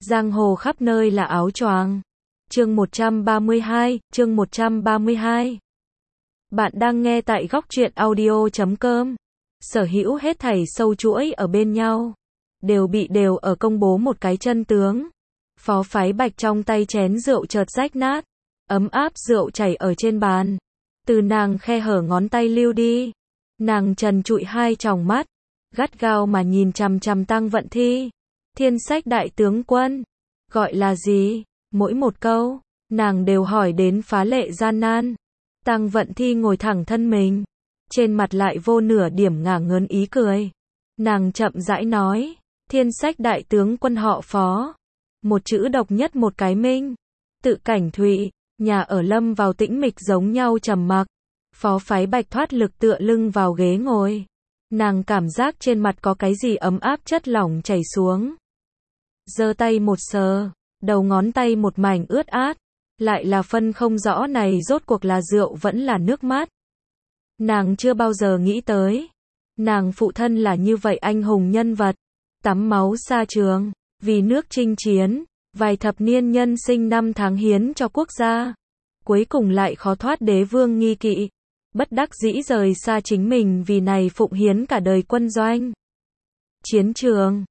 Giang hồ khắp nơi là áo choàng. Chương 132. Bạn đang nghe tại góc truyện audio.com. Sở hữu hết thảy sâu chuỗi ở bên nhau, đều ở công bố một cái chân tướng. Phó Phái Bạch trong tay chén rượu chợt rách nát, ấm áp rượu chảy ở trên bàn, từ nàng khe hở ngón tay lưu đi. Nàng trần trụi hai tròng mắt, gắt gao mà nhìn chằm chằm Tăng Vận Thi. Thiên Sách đại tướng quân, gọi là gì? Mỗi một câu, nàng đều hỏi đến phá lệ gian nan. Tăng Vận Thi ngồi thẳng thân mình, trên mặt lại vô nửa điểm ngả ngớn ý cười. Nàng chậm rãi nói, Thiên Sách đại tướng quân họ Phó, một chữ độc nhất một cái minh. Tự Cảnh Thụy, nhà ở lâm vào tĩnh mịch giống nhau trầm mặc. Phó Phái Bạch thoát lực tựa lưng vào ghế ngồi. Nàng cảm giác trên mặt có cái gì ấm áp chất lỏng chảy xuống. Giơ tay một sờ, đầu ngón tay một mảnh ướt át, lại là phân không rõ này rốt cuộc là rượu vẫn là nước mắt. Nàng chưa bao giờ nghĩ tới, nàng phụ thân là như vậy anh hùng nhân vật, tắm máu xa trường, vì nước chinh chiến, vài thập niên nhân sinh năm tháng hiến cho quốc gia, cuối cùng lại khó thoát đế vương nghi kỵ, bất đắc dĩ rời xa chính mình vì này phụng hiến cả đời quân doanh, chiến trường,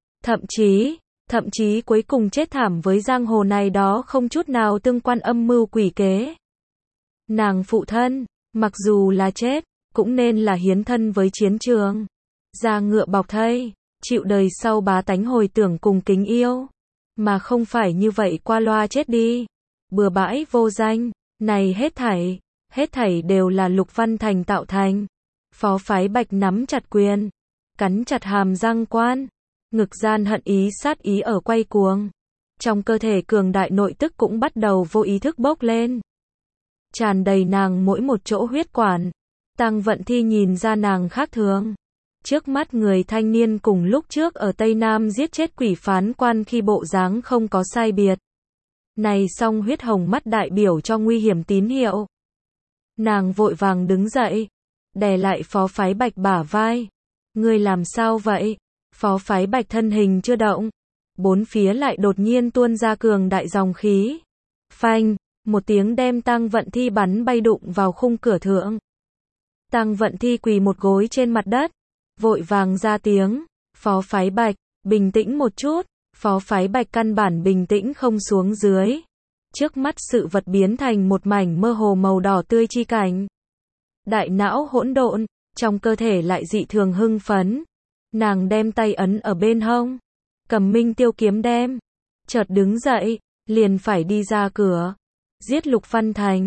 thậm chí cuối cùng chết thảm với giang hồ này đó không chút nào tương quan âm mưu quỷ kế. Nàng phụ thân, mặc dù là chết, cũng nên là hiến thân với chiến trường, ra ngựa bọc thây, chịu đời sau bá tánh hồi tưởng cùng kính yêu, mà không phải như vậy qua loa chết đi, bừa bãi vô danh. Này hết thảy đều là Lục Văn Thành tạo thành. Phó Phái Bạch nắm chặt quyền, cắn chặt hàm răng quan, ngực gian hận ý sát ý ở quay cuồng. Trong cơ thể cường đại nội tức cũng bắt đầu vô ý thức bốc lên, tràn đầy nàng mỗi một chỗ huyết quản. Tăng Vận Thi nhìn ra nàng khác thường. Trước mắt người thanh niên cùng lúc trước ở Tây Nam giết chết quỷ phán quan khi bộ dáng không có sai biệt. Này song huyết hồng mắt đại biểu cho nguy hiểm tín hiệu. Nàng vội vàng đứng dậy, đè lại Phó Phái Bạch bả vai. Ngươi làm sao vậy? Phó Phái Bạch thân hình chưa động, bốn phía lại đột nhiên tuôn ra cường đại dòng khí. Phanh, một tiếng đem Tăng Vận Thi bắn bay đụng vào khung cửa thượng. Tăng Vận Thi quỳ một gối trên mặt đất, vội vàng ra tiếng, Phó Phái Bạch, bình tĩnh một chút. Phó Phái Bạch căn bản bình tĩnh không xuống dưới. Trước mắt sự vật biến thành một mảnh mơ hồ màu đỏ tươi chi cảnh. Đại não hỗn độn, trong cơ thể lại dị thường hưng phấn. Nàng đem tay ấn ở bên hông, cầm Minh Tiêu kiếm đem, chợt đứng dậy, liền phải đi ra cửa. Giết Lục Văn Thành,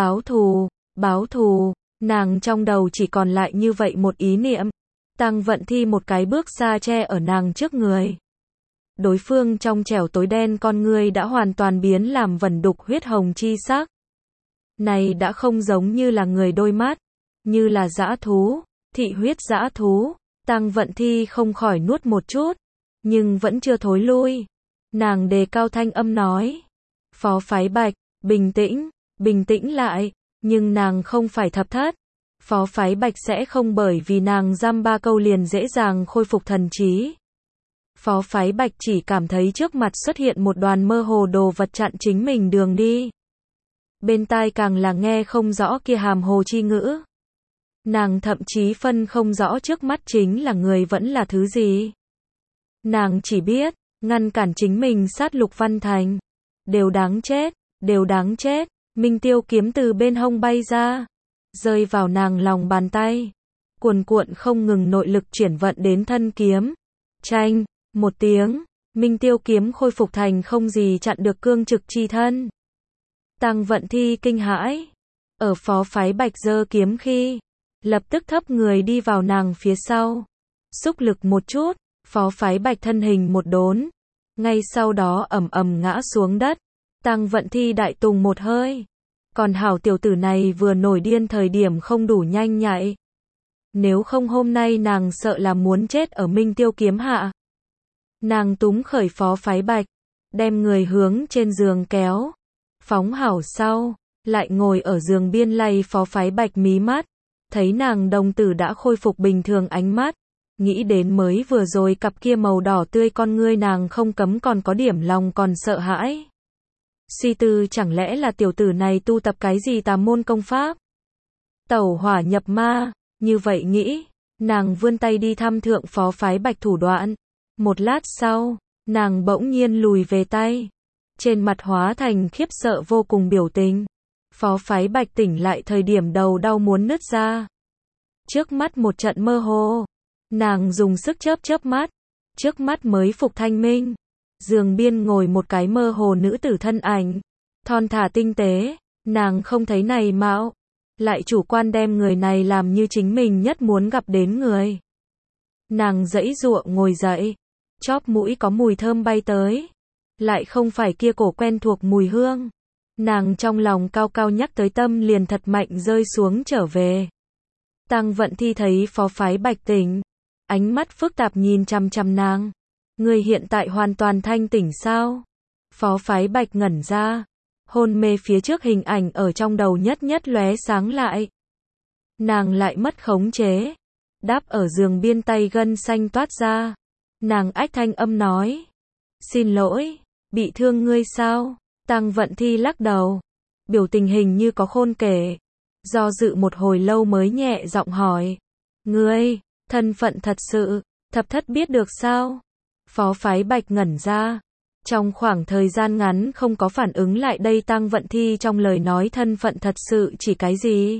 báo thù, nàng trong đầu chỉ còn lại như vậy một ý niệm. Tăng Vận Thi một cái bước xa che ở nàng trước người. Đối phương trong trẻo tối đen con ngươi đã hoàn toàn biến làm vẩn đục huyết hồng chi sắc. Này đã không giống như là người đôi mắt, như là dã thú, thị huyết dã thú. Tăng Vận Thi không khỏi nuốt một chút, nhưng vẫn chưa thối lui. Nàng đề cao thanh âm nói, Phó Phái Bạch, bình tĩnh lại, nhưng nàng không phải thập thất. Phó Phái Bạch sẽ không bởi vì nàng dăm ba câu liền dễ dàng khôi phục thần trí. Phó Phái Bạch chỉ cảm thấy trước mặt xuất hiện một đoàn mơ hồ đồ vật chặn chính mình đường đi. Bên tai càng là nghe không rõ kia hàm hồ chi ngữ. Nàng thậm chí phân không rõ trước mắt chính là người vẫn là thứ gì. Nàng chỉ biết, ngăn cản chính mình sát Lục Văn Thành. Đều đáng chết. Minh Tiêu kiếm từ bên hông bay ra, rơi vào nàng lòng bàn tay. Cuồn cuộn không ngừng nội lực chuyển vận đến thân kiếm. Chanh, một tiếng, Minh Tiêu kiếm khôi phục thành không gì chặn được cương trực chi thân. Tăng Vận Thi kinh hãi, ở Phó Phái Bạch giơ kiếm khi, lập tức thấp người đi vào nàng phía sau. Xúc lực một chút, Phó Phái Bạch thân hình một đốn, ngay sau đó ầm ầm ngã xuống đất. Tăng Vận Thi đại tùng một hơi. Còn hảo tiểu tử này vừa nổi điên thời điểm không đủ nhanh nhạy. Nếu không hôm nay nàng sợ là muốn chết ở Minh Tiêu kiếm hạ. Nàng túm khởi Phó Phái Bạch, đem người hướng trên giường kéo. Phóng hảo sau, lại ngồi ở giường biên lay Phó Phái Bạch mí mắt. Thấy nàng đồng tử đã khôi phục bình thường ánh mắt. Nghĩ đến mới vừa rồi cặp kia màu đỏ tươi con ngươi nàng không cấm còn có điểm lòng còn sợ hãi. Suy tư chẳng lẽ là tiểu tử này tu tập cái gì tà môn công pháp? Tẩu hỏa nhập ma, như vậy nghĩ, nàng vươn tay đi thăm thượng phó phái Bạch thủ đoạn. Một lát sau, nàng bỗng nhiên lùi về tay. Trên mặt hóa thành khiếp sợ vô cùng biểu tình. Phó phái Bạch tỉnh lại thời điểm đầu đau muốn nứt ra. Trước mắt một trận mơ hồ. Nàng dùng sức chớp chớp mắt. Trước mắt mới phục thanh minh. Giường biên ngồi một cái mơ hồ nữ tử thân ảnh. Thon thả tinh tế. Nàng không thấy này mạo. Lại chủ quan đem người này làm như chính mình nhất muốn gặp đến người. Nàng giãy giụa ngồi dậy. Chóp mũi có mùi thơm bay tới. Lại không phải kia cổ quen thuộc mùi hương. Nàng trong lòng cao cao nhắc tới tâm liền thật mạnh rơi xuống trở về. Tăng Vận Thi thấy phó phái Bạch tỉnh. Ánh mắt phức tạp nhìn chằm chằm nàng. Người hiện tại hoàn toàn thanh tỉnh sao? Phó phái Bạch ngẩn ra. Hôn mê phía trước hình ảnh ở trong đầu nhất nhất lóe sáng lại. Nàng lại mất khống chế. Đáp ở giường biên tay gân xanh toát ra. Nàng ách thanh âm nói. Xin lỗi, bị thương ngươi sao? Tăng Vận Thi lắc đầu. Biểu tình hình như có khôn kể. Do dự một hồi lâu mới nhẹ giọng hỏi. Ngươi, thân phận thật sự, thập thất biết được sao? Phó phái Bạch ngẩn ra. Trong khoảng thời gian ngắn không có phản ứng lại đây Tăng Vận Thi trong lời nói thân phận thật sự chỉ cái gì?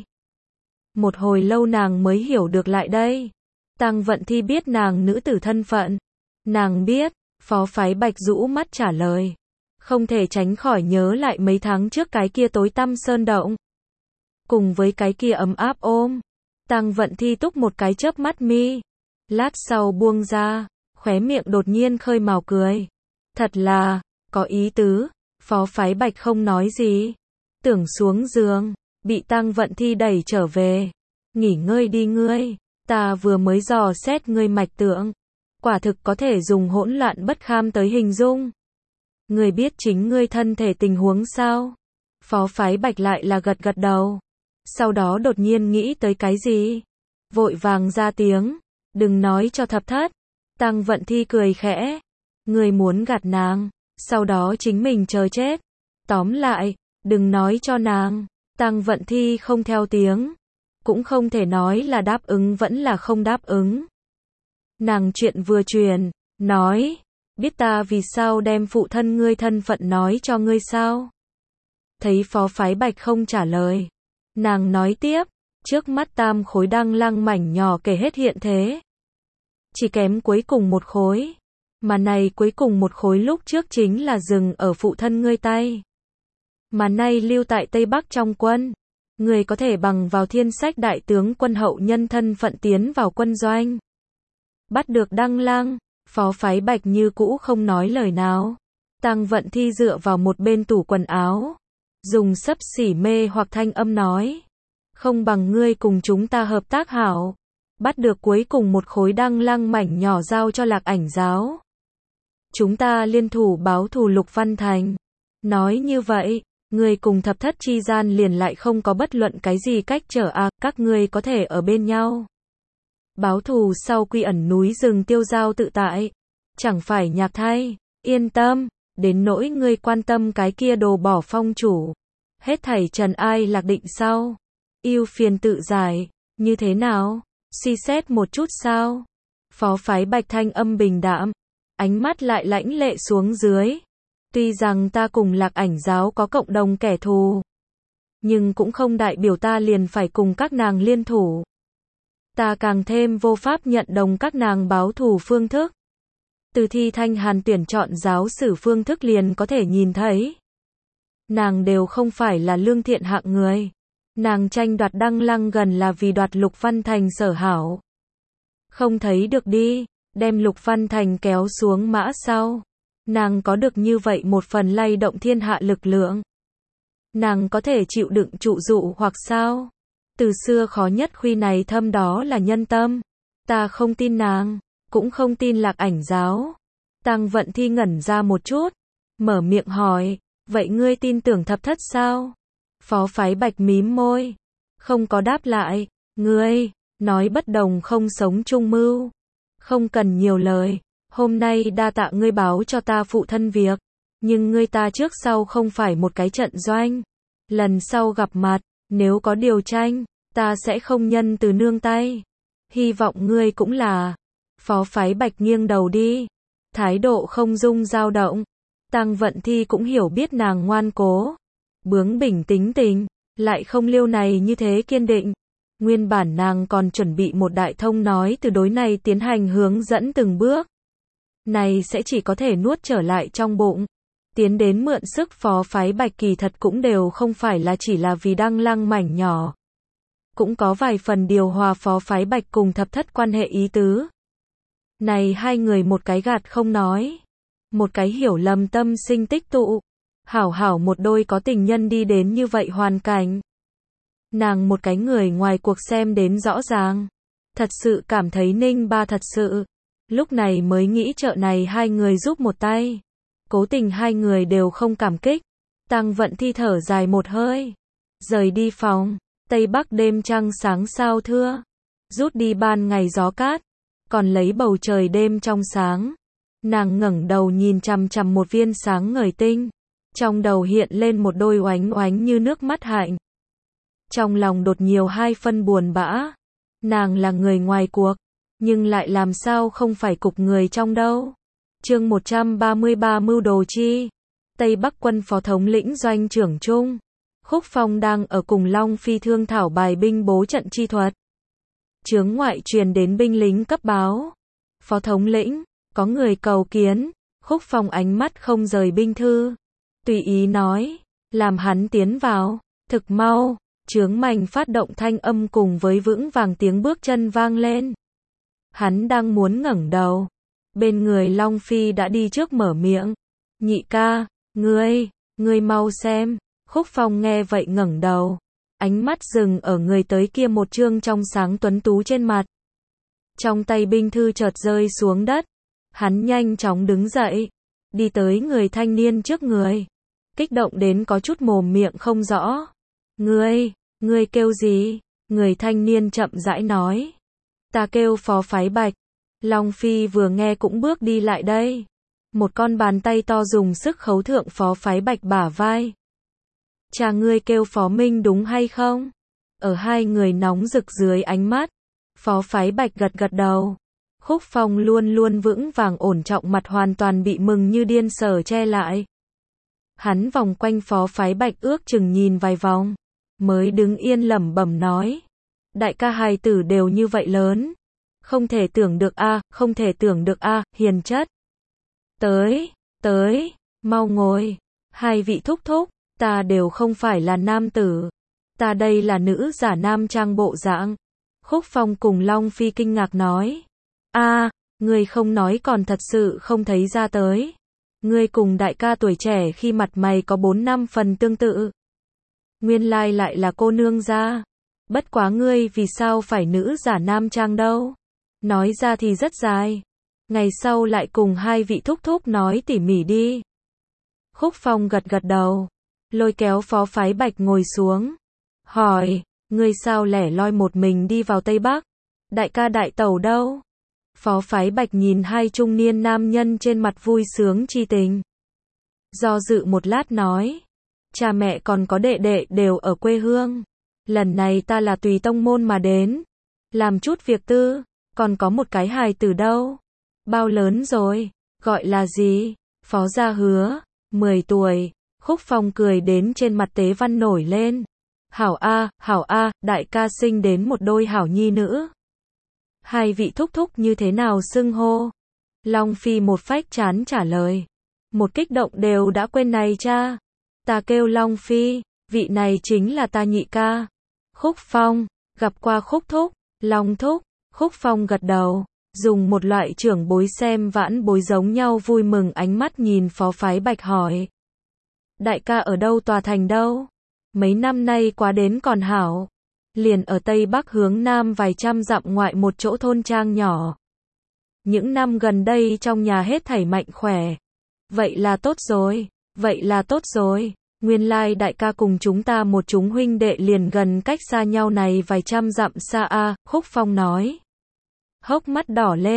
Một hồi lâu nàng mới hiểu được lại đây. Tăng Vận Thi biết nàng nữ tử thân phận. Nàng biết, phó phái Bạch rũ mắt trả lời. Không thể tránh khỏi nhớ lại mấy tháng trước cái kia tối tăm sơn động. Cùng với cái kia ấm áp ôm. Tăng Vận Thi túc một cái chớp mắt mi. Lát sau buông ra, khóe miệng đột nhiên khơi mào cười. Thật là, có ý tứ, phó phái Bạch không nói gì. Tưởng xuống giường, bị Tăng Vận Thi đẩy trở về. Nghỉ ngơi đi ngươi, ta vừa mới dò xét ngươi mạch tượng. Quả thực có thể dùng hỗn loạn bất kham tới hình dung. Ngươi biết chính ngươi thân thể tình huống sao? Phó phái Bạch lại là gật gật đầu. Sau đó đột nhiên nghĩ tới cái gì? Vội vàng ra tiếng. Đừng nói cho thập thất. Tăng Vận Thi cười khẽ. Ngươi muốn gạt nàng. Sau đó chính mình chờ chết. Tóm lại, đừng nói cho nàng. Tăng Vận Thi không theo tiếng. Cũng không thể nói là đáp ứng vẫn là không đáp ứng. Nàng chuyện vừa truyền, nói. Biết ta vì sao đem phụ thân ngươi thân phận nói cho ngươi sao? Thấy phó phái Bạch không trả lời. Nàng nói tiếp, trước mắt tam khối đăng lăng mảnh nhỏ kể hết hiện thế. Chỉ kém cuối cùng một khối. Mà này cuối cùng một khối lúc trước chính là dừng ở phụ thân ngươi tay. Mà nay lưu tại Tây Bắc trong quân. Người có thể bằng vào thiên sách đại tướng quân hậu nhân thân phận tiến vào quân doanh. Bắt được đăng lăng. Phó phái Bạch như cũ không nói lời nào. Tăng Vận Thi dựa vào một bên tủ quần áo. Dùng xấp xỉ mê hoặc thanh âm nói. Không bằng ngươi cùng chúng ta hợp tác hảo. Bắt được cuối cùng một khối đăng lăng mảnh nhỏ giao cho Lạc Ảnh giáo. Chúng ta liên thủ báo thù Lục Văn Thành. Nói như vậy, ngươi cùng thập thất chi gian liền lại không có bất luận cái gì cách trở các ngươi có thể ở bên nhau. Báo thù sau quy ẩn núi rừng tiêu giao tự tại. Chẳng phải nhạc thay, yên tâm, đến nỗi ngươi quan tâm cái kia đồ bỏ phong chủ. Hết thảy trần ai lạc định sau. Yêu phiền tự giải, như thế nào? Suy xét một chút sao? Phó phái Bạch thanh âm bình đạm. Ánh mắt lại lãnh lệ xuống dưới. Tuy rằng ta cùng Lạc Ảnh giáo có cộng đồng kẻ thù. Nhưng cũng không đại biểu ta liền phải cùng các nàng liên thủ. Ta càng thêm vô pháp nhận đồng các nàng báo thù phương thức. Từ Thi Thanh Hàn tuyển chọn giáo sử phương thức liền có thể nhìn thấy. Nàng đều không phải là lương thiện hạng người. Nàng tranh đoạt đăng lăng gần là vì đoạt Lục Văn Thành sở hảo. Không thấy được đi, đem Lục Văn Thành kéo xuống mã sau. Nàng có được như vậy một phần lay động thiên hạ lực lượng. Nàng có thể chịu đựng trụ dụ hoặc sao? Từ xưa khó nhất khuy này thâm đó là nhân tâm. Ta không tin nàng, cũng không tin Lạc Ảnh giáo. Tăng Vận Thi ngẩn ra một chút, mở miệng hỏi, vậy ngươi tin tưởng thập thất sao? Phó phái Bạch mím môi, không có đáp lại, ngươi, nói bất đồng không sống chung mưu. Không cần nhiều lời, hôm nay đa tạ ngươi báo cho ta phụ thân việc, nhưng ngươi ta trước sau không phải một cái trận doanh. Lần sau gặp mặt, nếu có điều tranh, ta sẽ không nhân từ nương tay. Hy vọng ngươi cũng là. Phó Phái Bạch nghiêng đầu đi, thái độ không dung dao động. Tăng Vận Thi cũng hiểu biết nàng ngoan cố, bướng bỉnh tính tình, lại không liêu này như thế kiên định. Nguyên bản nàng còn chuẩn bị một đại thông nói từ đối này tiến hành hướng dẫn từng bước. Này sẽ chỉ có thể nuốt trở lại trong bụng. Tiến đến mượn sức Phó Phái Bạch kỳ thật cũng đều không phải là chỉ là vì Đăng Lăng mảnh nhỏ. Cũng có vài phần điều hòa Phó Phái Bạch cùng Thập Thất quan hệ ý tứ. Này hai người một cái gạt không nói, một cái hiểu lầm tâm sinh tích tụ. Hảo hảo một đôi có tình nhân đi đến như vậy hoàn cảnh. Nàng một cái người ngoài cuộc xem đến rõ ràng. Thật sự cảm thấy Ninh Ba thật sự. Lúc này mới nghĩ trợ này hai người giúp một tay. Cố tình hai người đều không cảm kích. Tăng Vận Thi thở dài một hơi. Rời đi phòng. Tây Bắc đêm trăng sáng sao thưa. Rút đi ban ngày gió cát. Còn lấy bầu trời đêm trong sáng. Nàng ngẩng đầu nhìn chằm chằm một viên sáng ngời tinh. Trong đầu hiện lên một đôi oánh oánh như nước mắt hạnh. Trong lòng đột nhiều hai phân buồn bã. Nàng là người ngoài cuộc, nhưng lại làm sao không phải cục người trong đâu. Chương 133 mưu đồ chi. Tây Bắc quân phó thống lĩnh doanh trưởng Trung. Khúc Phong đang ở cùng Long Phi thương thảo bài binh bố trận chi thuật. Chướng ngoại truyền đến binh lính cấp báo. Phó thống lĩnh, có người cầu kiến. Khúc Phong ánh mắt không rời binh thư. Tùy ý nói, làm hắn tiến vào. Thực mau, chướng mành phát động thanh âm cùng với vững vàng tiếng bước chân vang lên. Hắn đang muốn ngẩng đầu. Bên người Long Phi đã đi trước mở miệng. Nhị ca, ngươi mau xem. Khúc Phong nghe vậy ngẩng đầu. Ánh mắt dừng ở người tới kia một trương trong sáng tuấn tú trên mặt. Trong tay binh thư chợt rơi xuống đất. Hắn nhanh chóng đứng dậy. Đi tới người thanh niên trước người. Kích động đến có chút mồm miệng không rõ. Ngươi kêu gì? Người thanh niên chậm rãi nói. Ta kêu Phó Phái Bạch. Long Phi vừa nghe cũng bước đi lại đây. Một con bàn tay to dùng sức khấu thượng Phó Phái Bạch bả vai. Cha ngươi kêu Phó Minh đúng hay không? Ở hai người nóng rực dưới ánh mắt. Phó Phái Bạch gật gật đầu. Khúc Phong luôn luôn vững vàng ổn trọng mặt hoàn toàn bị mừng như điên sở che lại. Hắn vòng quanh Phó Phái Bạch ước chừng nhìn vài vòng. Mới đứng yên lẩm bẩm nói. Đại ca hài tử đều như vậy lớn. Không thể tưởng được không thể tưởng được hiền chất. Tới, mau ngồi. Hai vị thúc thúc, ta đều không phải là nam tử. Ta đây là nữ giả nam trang bộ dạng. Khúc Phong cùng Long Phi kinh ngạc nói. Ngươi không nói còn thật sự không thấy ra tới. Ngươi cùng đại ca tuổi trẻ khi mặt mày có 4-5 phần tương tự. Nguyên lai lại là cô nương gia. Bất quá ngươi vì sao phải nữ giả nam trang đâu? Nói ra thì rất dài. Ngày sau lại cùng hai vị thúc thúc nói tỉ mỉ đi. Khúc Phong gật gật đầu. Lôi kéo Phó Phái Bạch ngồi xuống. Hỏi, ngươi sao lẻ loi một mình đi vào Tây Bắc? Đại ca đại tẩu đâu? Phó Phái Bạch nhìn hai trung niên nam nhân trên mặt vui sướng chi tình. Do dự một lát nói. Cha mẹ còn có đệ đệ đều ở quê hương. Lần này ta là tùy tông môn mà đến. Làm chút việc tư. Còn có một cái hài tử đâu? Bao lớn rồi? Gọi là gì? Phó Gia Hứa, 10 tuổi. Khúc Phong cười đến trên mặt tế văn nổi lên. Hảo a, đại ca sinh đến một đôi hảo nhi nữ. Hai vị thúc thúc như thế nào xưng hô? Long Phi một phách chán trả lời. Một kích động đều đã quên này cha. Ta kêu Long Phi, vị này chính là ta nhị ca. Khúc Phong, gặp qua Khúc thúc, Long thúc. Khúc Phong gật đầu, dùng một loại trưởng bối xem vãn bối giống nhau vui mừng ánh mắt nhìn Phó Phái Bạch hỏi. Đại ca ở đâu tòa thành đâu? Mấy năm nay quá đến còn hảo. Liền ở Tây Bắc hướng Nam vài trăm dặm ngoại một chỗ thôn trang nhỏ. Những năm gần đây trong nhà hết thảy mạnh khỏe. Vậy là tốt rồi. Nguyên lai đại ca cùng chúng ta một chúng huynh đệ liền gần cách xa nhau này vài trăm dặm xa Khúc Phong nói. Hốc mắt đỏ lên,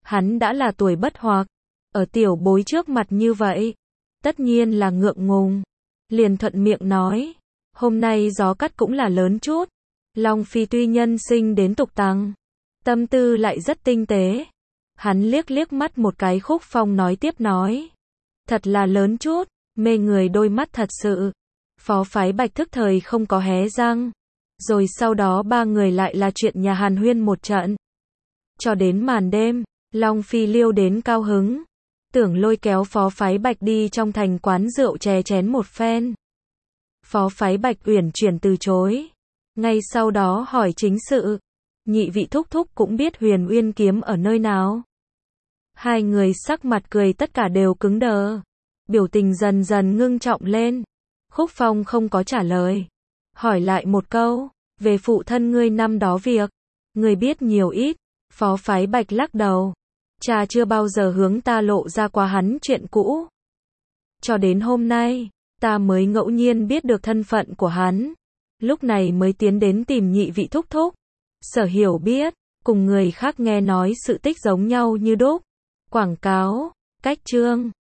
Hắn đã là tuổi bất惑, ở tiểu bối trước mặt như vậy, tất nhiên là ngượng ngùng. Liền thuận miệng nói, hôm nay gió cắt cũng là lớn chút. Long Phi tuy nhân sinh đến tục tằng, tâm tư lại rất tinh tế. Hắn liếc liếc mắt một cái Khúc Phong nói tiếp nói, thật là lớn chút, mê người đôi mắt thật sự. Phó Phái Bạch thức thời không có hé răng. Rồi sau đó ba người lại là chuyện nhà hàn huyên một trận. Cho đến màn đêm, Long Phi liêu đến cao hứng, tưởng lôi kéo Phó Phái Bạch đi trong thành quán rượu chè chén một phen. Phó Phái Bạch uyển chuyển từ chối. Ngay sau đó hỏi chính sự, nhị vị thúc thúc cũng biết Huyền Uyên kiếm ở nơi nào. Hai người sắc mặt cười tất cả đều cứng đờ, biểu tình dần dần ngưng trọng lên. Khúc Phong không có trả lời, hỏi lại một câu, về phụ thân ngươi năm đó việc, ngươi biết nhiều ít. Phó Phái Bạch lắc đầu, cha chưa bao giờ hướng ta lộ ra qua hắn chuyện cũ. Cho đến hôm nay, ta mới ngẫu nhiên biết được thân phận của hắn, lúc này mới tiến đến tìm nhị vị thúc thúc. Sở hiểu biết, cùng người khác nghe nói sự tích giống nhau như đúc. Quảng cáo, cách chương